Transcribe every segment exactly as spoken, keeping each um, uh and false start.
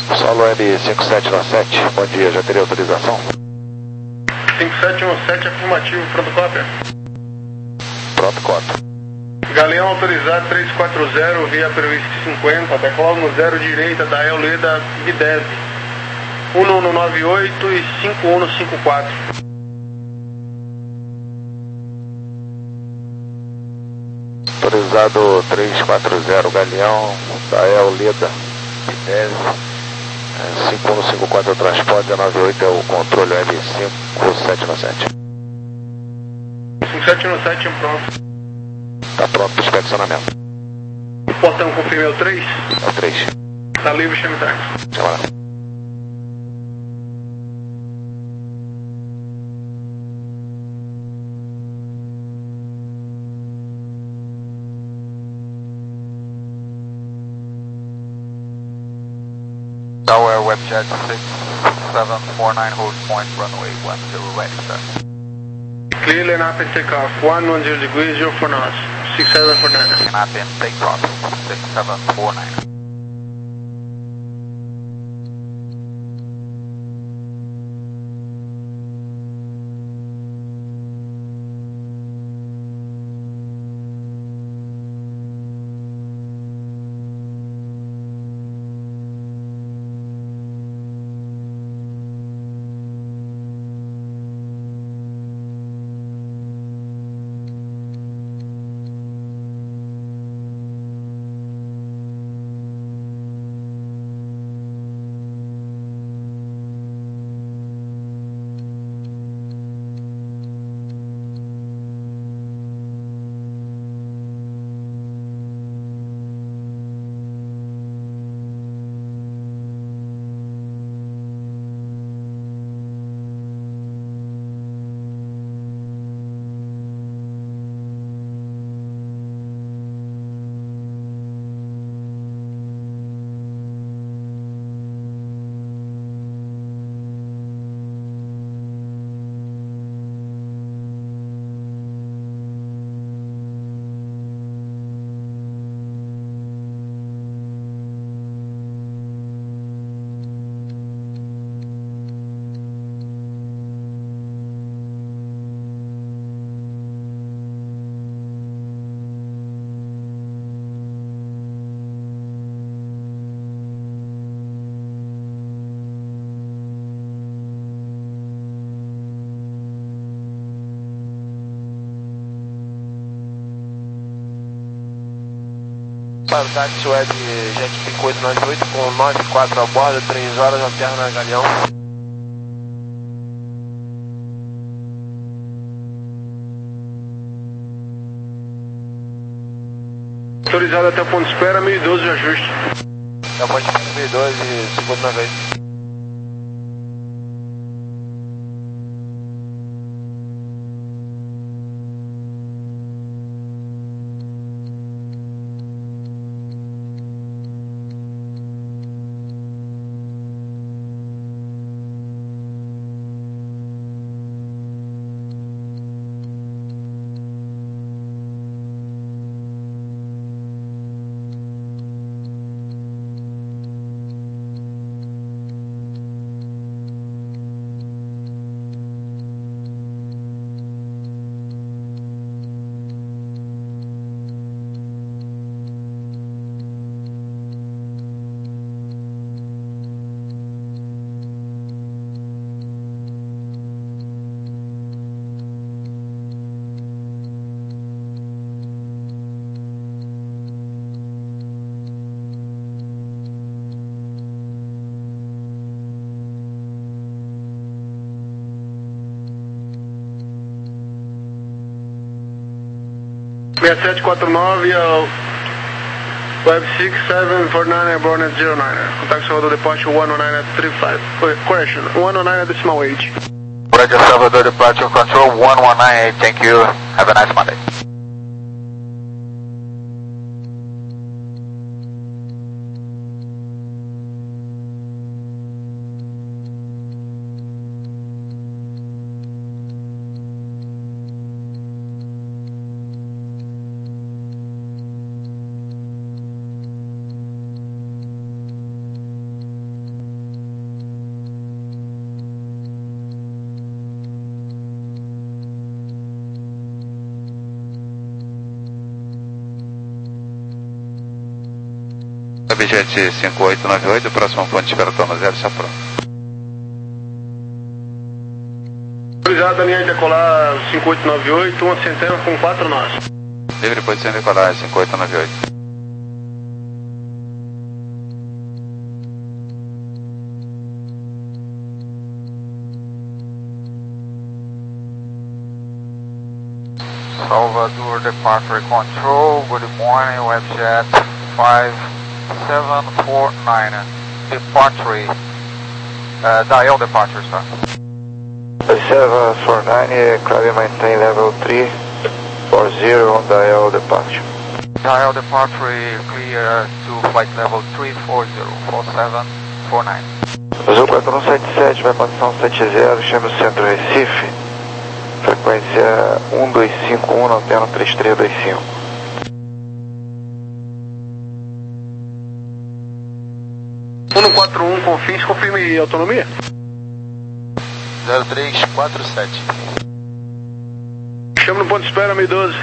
Solo Web cinco sete nove sete, bom dia, já teria autorização? cinco sete nove sete, afirmativo, pronto cópia. Pronto cópia. Galeão autorizado três quatro zero, via prevista cinquenta, decola no zero direita da Eoleda Bidese. um um nove oito e cinco um cinco quatro. Autorizado três quatro zero, Galeão da Eoleda Bidese. cinco um cinco quatro é o transporte, nove oito é o controle Web cinco sete nove sete. cinco sete nove sete pronto. Está pronto para o inspecionamento. O portão confirma o três? É o três. Está livre, chame táxi. Chama lá. Tower Webjet six seven four nine, hold point, runway one zero, ready, sir. Clear and up and take off, one one zero degrees, zero for knots, six seven four nine. Clear up and take off, six seven four nine. Para o táxi web Jet cinco oito nove oito com nove quatro a bordo, três horas, alterna Galeão. Autorizado até o ponto de espera, mil e doze de ajuste. Até o ponto de espera, mil e doze, segundo nove oito. seis sete quatro nove ao Web six seven four nine, airborne at zero nine. Contact Salvador departure one oh nine at three five. Correction, one oh nine at decimal eight. Roger, Salvador departure control one one nine eight, thank you, have a nice Monday. Webjet cinco oito nove oito, próximo ponto de espera toma zero, está pronto. Autorizado a linha de decolar cinco oito nove oito, uma centena com quatro nós. Livre posição de decolagem cinco oito nove oito. Salvador Departure Control, good morning, Webjet five seven four nine, departure, uh, dial departure, sir. five seven four nine, climb maintain level three four zero on dial departure. Dial departure clear to flight level three four zero, four seven four nine. Azul quatro um sete sete, vai condição sete zero, chama o centro Recife. Frequência um dois cinco um, antena três três dois cinco. um quatro um, Confins, confirme autonomia. zero três quatro sete. Chama no ponto de espera, mil e doze.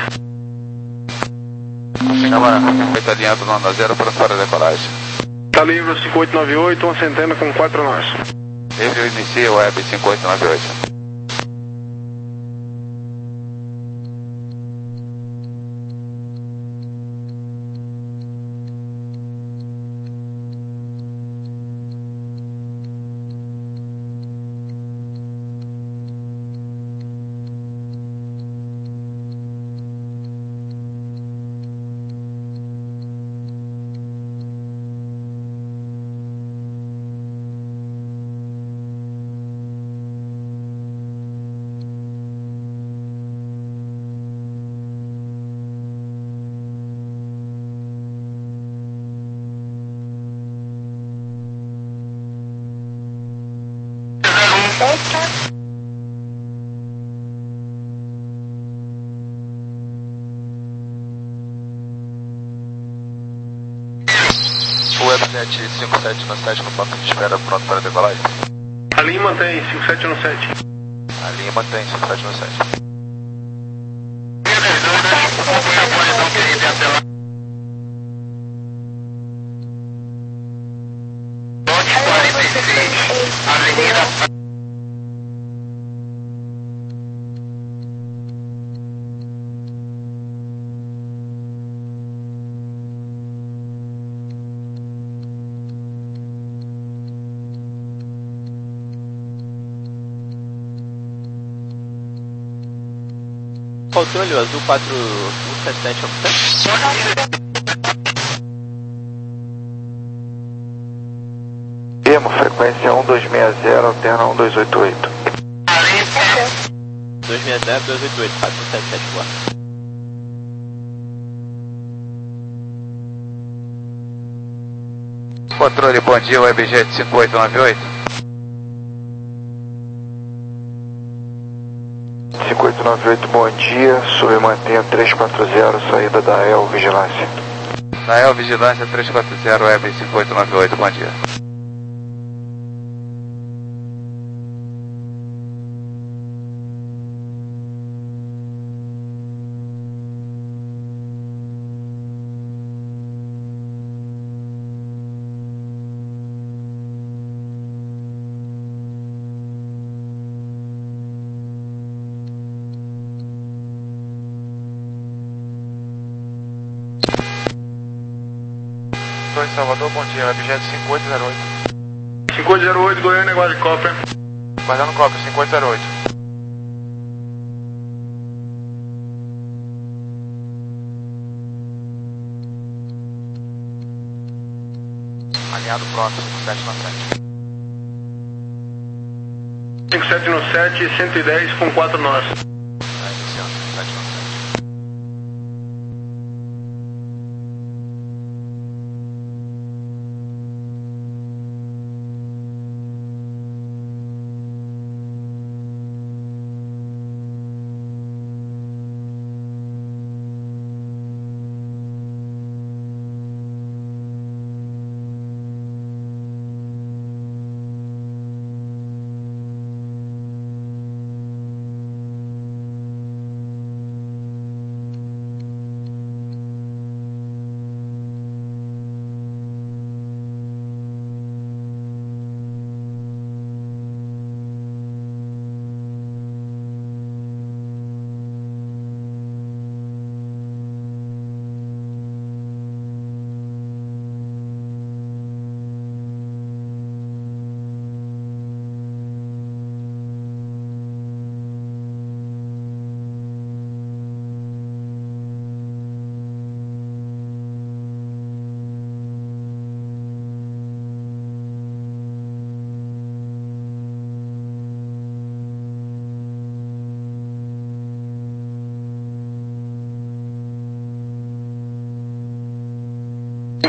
Câmara, feita alinhado no onda zero, pronto para decolagem. Tá livre cinco oito nove oito, uma centena com quatro nós. Livre, inicia o web cinco oito nove oito. O Webjet cinco sete nove sete no ponto de espera pronto para decolagem. A linha mantém cinco sete nove sete. A linha mantém cinco sete nove sete. Controle azul quatro um sete sete, Emo, frequência um dois seis zero, alterna um dois oito oito. dois seis zero, dois oito oito, quatro um sete sete, boa. Controle, bom dia, Webjet cinco oito nove oito. cinco oito nove oito, bom dia, submantenha três quatro zero, saída da E L Vigilância. Da E L Vigilância três quatro zero, Web cinco oito nove oito, bom dia. Salvador, bom dia, Webjet cinco oito zero oito. cinco oito zero oito, Goiânia, Guarda-Copper. Guardando cópia, cinco oito zero oito. Alinhado pronto, cinco sete nove sete. cinco sete nove sete, cento e dez com quatro nós. Tá iniciando, cinco sete nove sete.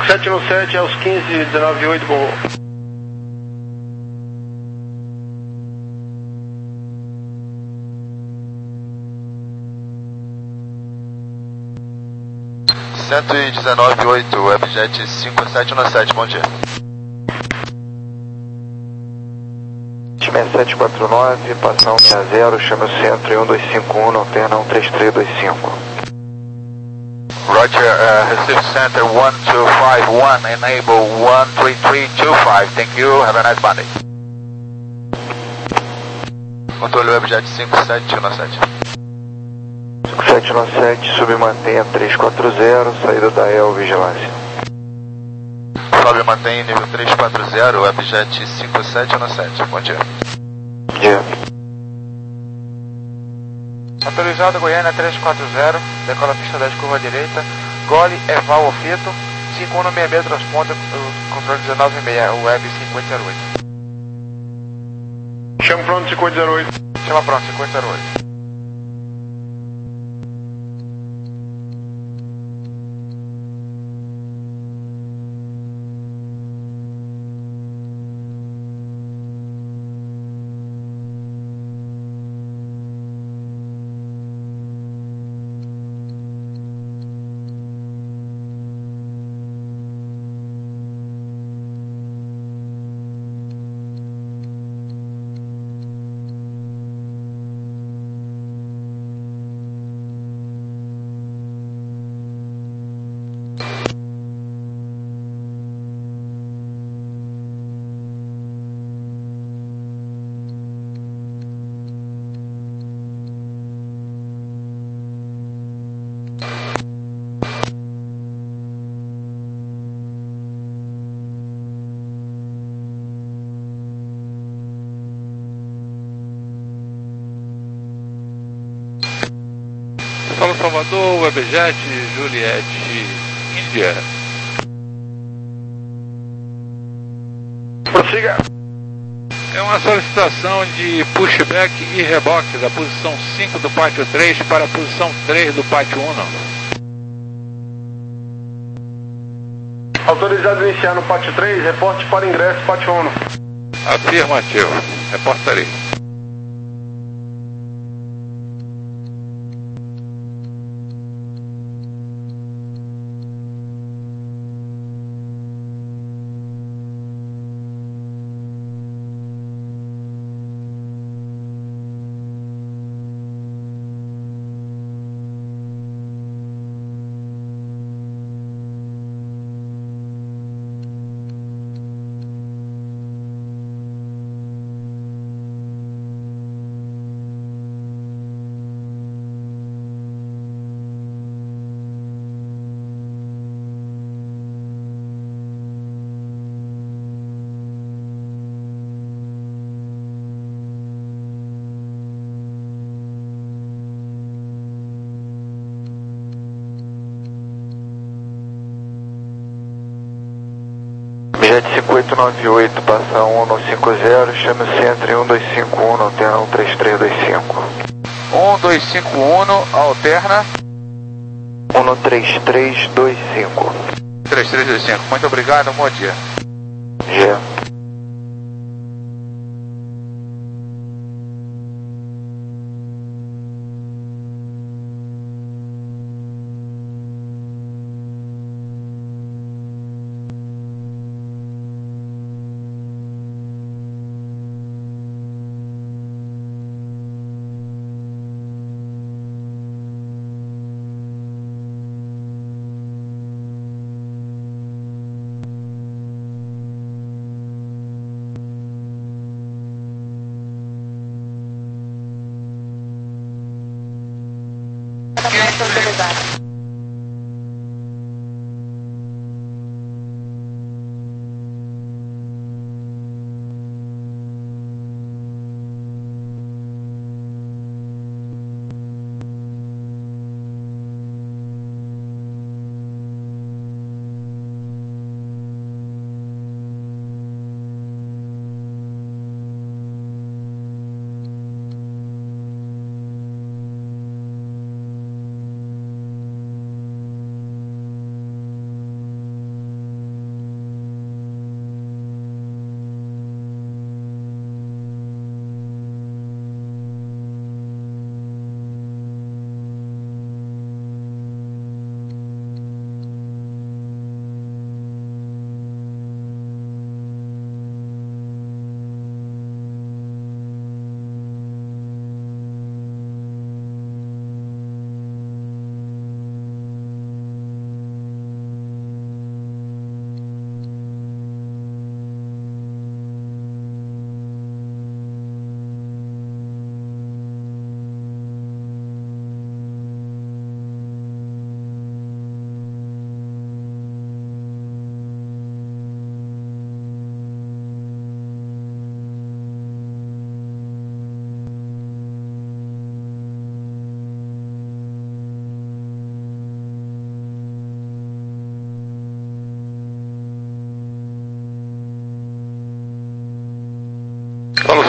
cinco sete no sete, aos quinze, dezenove oito, bom. cento e dezenove oito, Webjet cinco sete no sete, bom dia. seis sete quatro nove, passar um zero, chama o centro em um dois cinco um, alterna um três três dois cinco. Roger, uh, receive center one two five one, enable one three three two five, thank you, have a nice Monday. Controle Webjet cinco sete no sete. cinco sete no sete, submantenha três quatro zero, saída da E L, vigilância. Sobe e mantém nível três quatro zero, Webjet cinco sete no sete, bom dia. Bom dia. Autorizado Goiânia três quatro zero, decola pista dez, curva direita, gole, eval, ofito, cinco um seis seis, transponda, controle dezenove seis, web cinco oito zero oito. Chama pronto, cinco oito zero oito. Chama pronto, cinco oito zero oito. Solo Salvador, Webjet, Juliette, Índia. Prossiga. É uma solicitação de pushback e reboque da posição cinco do pátio três para a posição três do pátio um. Autorizado a iniciar no pátio três, reporte para ingresso pátio um. Afirmativo. Reportarei. Jet cinco oito nove oito, passa um no cinco zero, chama o centro em um dois cinco um, alterna um três três dois cinco. um dois cinco um, alterna um no três três dois cinco. três três dois cinco, muito obrigado, bom dia. G.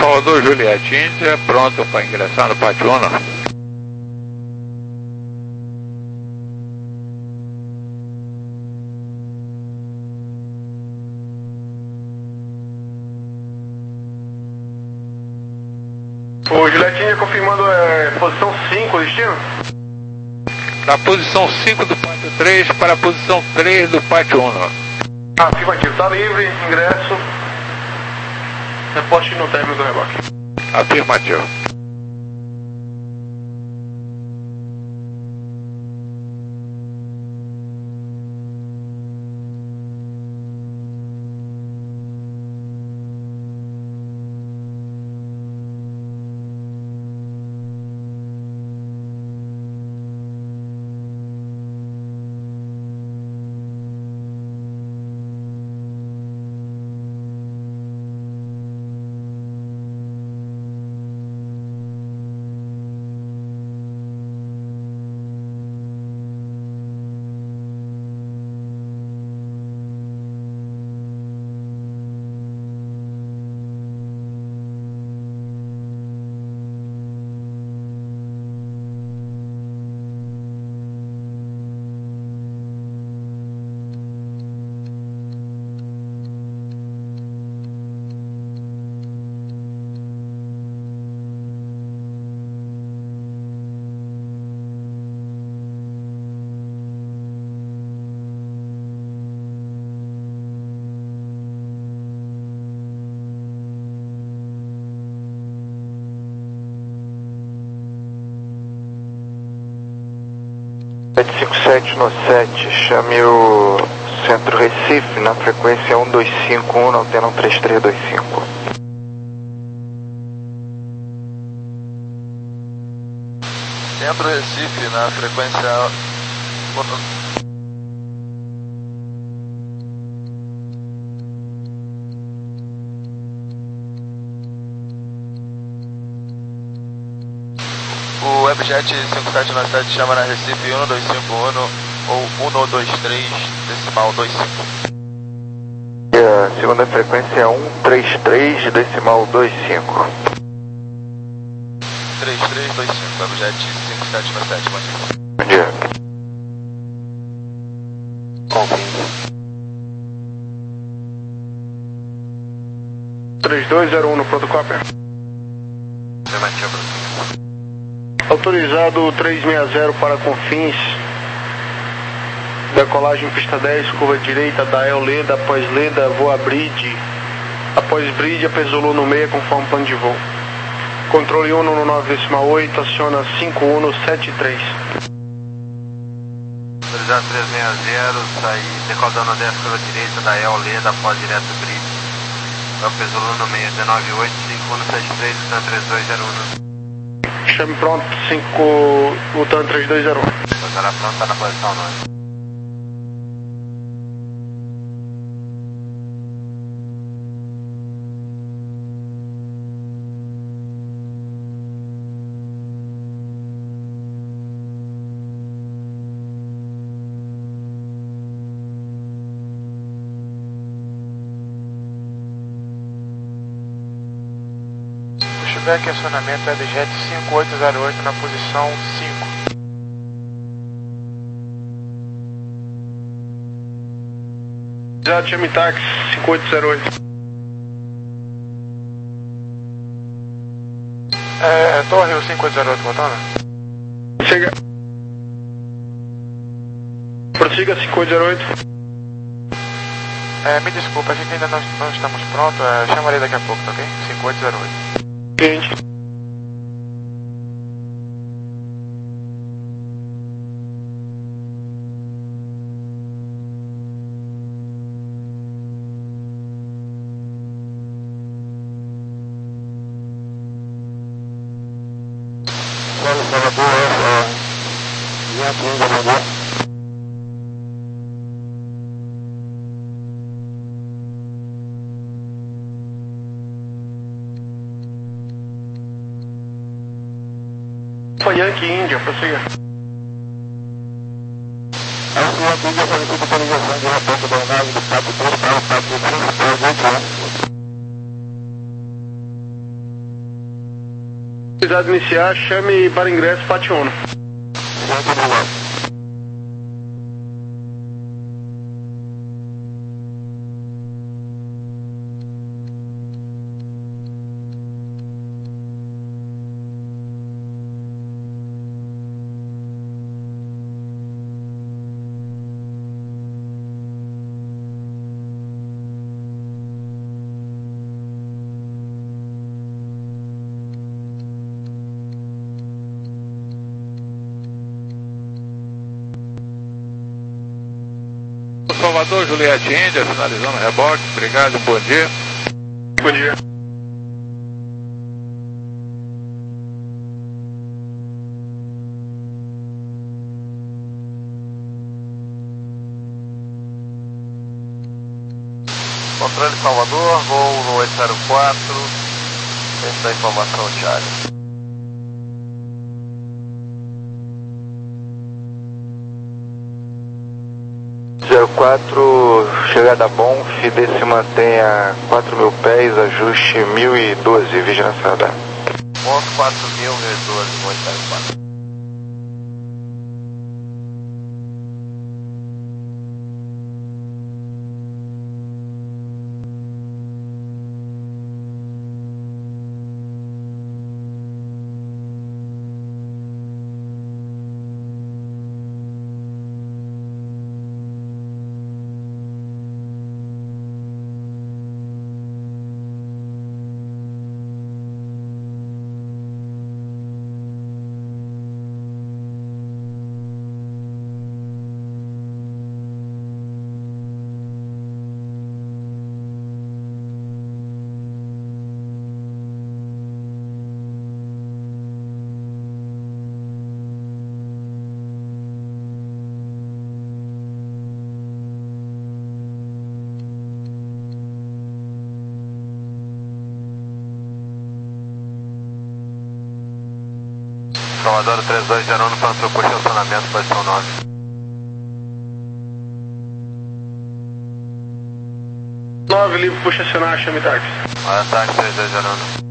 Salvador Juliette Índia, pronto para ingressar no pátio um. O Juliette Índia confirmando é, posição cinco, destino? Da posição cinco do pátio três para a posição três do pátio um. Afirmativo, está livre, ingresso. Reporte no término do reboque. Afirmativo. sete cinco sete no sete, chame o Centro Recife na frequência um dois cinco um, na antena um três três dois cinco. Centro Recife na frequência... O Webjet cinco sete nove sete chama na Recife um dois cinco um ou um dois três decimal dois cinco. E a segunda frequência é um três três decimal dois cinco. três três dois cinco, Webjet cinco sete nove sete, bom dia. Bom dia. Confirmo. três dois zero um no protocópio. Afirmativo. Autorizado trezentos e sessenta para Confins. Decolagem pista dez, curva direita, Dael Leda, após Leda, voa Bridge. Após Bridge, apesolou no meio conforme plano de voo. Controle um no nove decimal oito, aciona cinco um no sete três. Autorizado trezentos e sessenta, sair decolando dez, curva direita, Dael Leda, após direto Bridge. Apesolou no meio, dezenove oito, cinco um no sete três, três dois zero um. Chame pronto, cinco, o TAN três dois zero um. Estará pronto, está na posição nove. Pushback acionamento Webjet cinco oito zero oito na posição cinco. Já chame táxi cinco oito zero oito. É, Torre o cinco oito zero oito, botando? Chega. Prossiga cinco oito zero oito. É, me desculpa, a gente ainda não, não estamos prontos, é, chamarei daqui a pouco, tá ok? cinco oito zero oito. Cliente. Foi Yankee Índia, prossiga. Yankee Índia solicita atualização de reporte da nave do Pato três para o Pato três para o Autorizado iniciar, chame para ingresso Pátio Uno. Salvador, Juliette Índia, finalizando o reboque. Obrigado, bom dia. Bom dia. Controle Salvador, voo no oito zero quatro, essa é a informação, Charlie. zero quatro, chegada bom, F D se mantém a quatro mil pés, ajuste mil e doze, vigilância radar. Ponto quatro mil, mil e doze, oito zero quatro. Salvador três dois zero um, pronto para estacionamento, posição nove. nove, livre para estacionar, chame táxi. Ataque três dois zero um.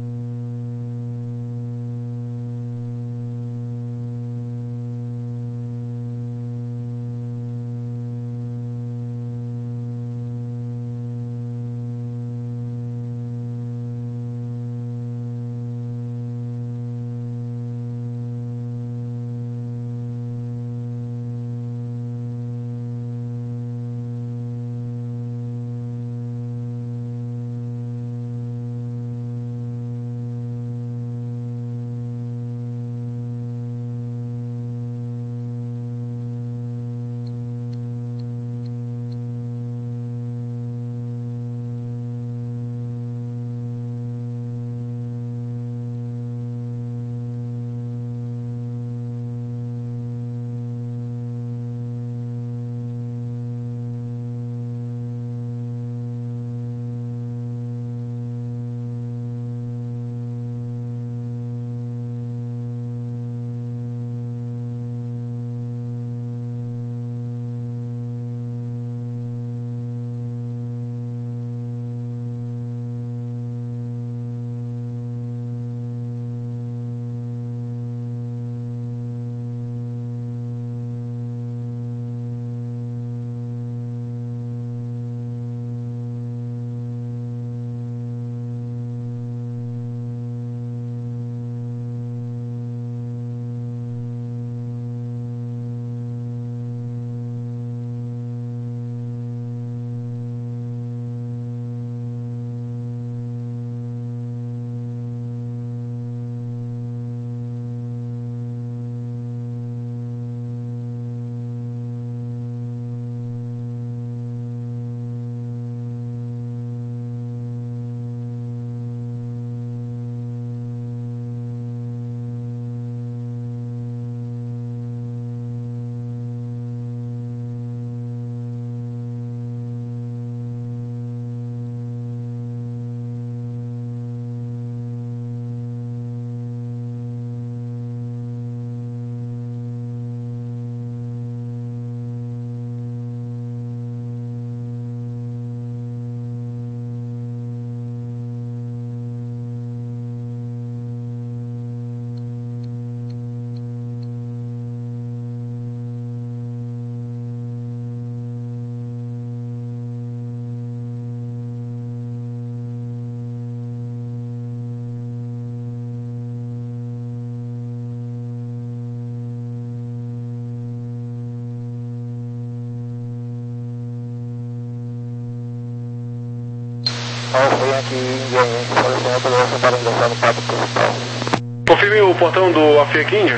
Alfa Yankee India, falecimento pelo Alfa para ingressar no quadro principal. Confirme o portão do Alfa Yankee India.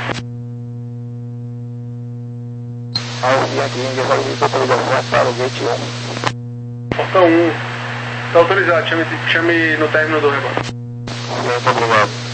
Alfa Yankee India, solicita autorização para o gate um. Portão um. Está autorizado, chame, chame no término do rebote. Muito obrigado.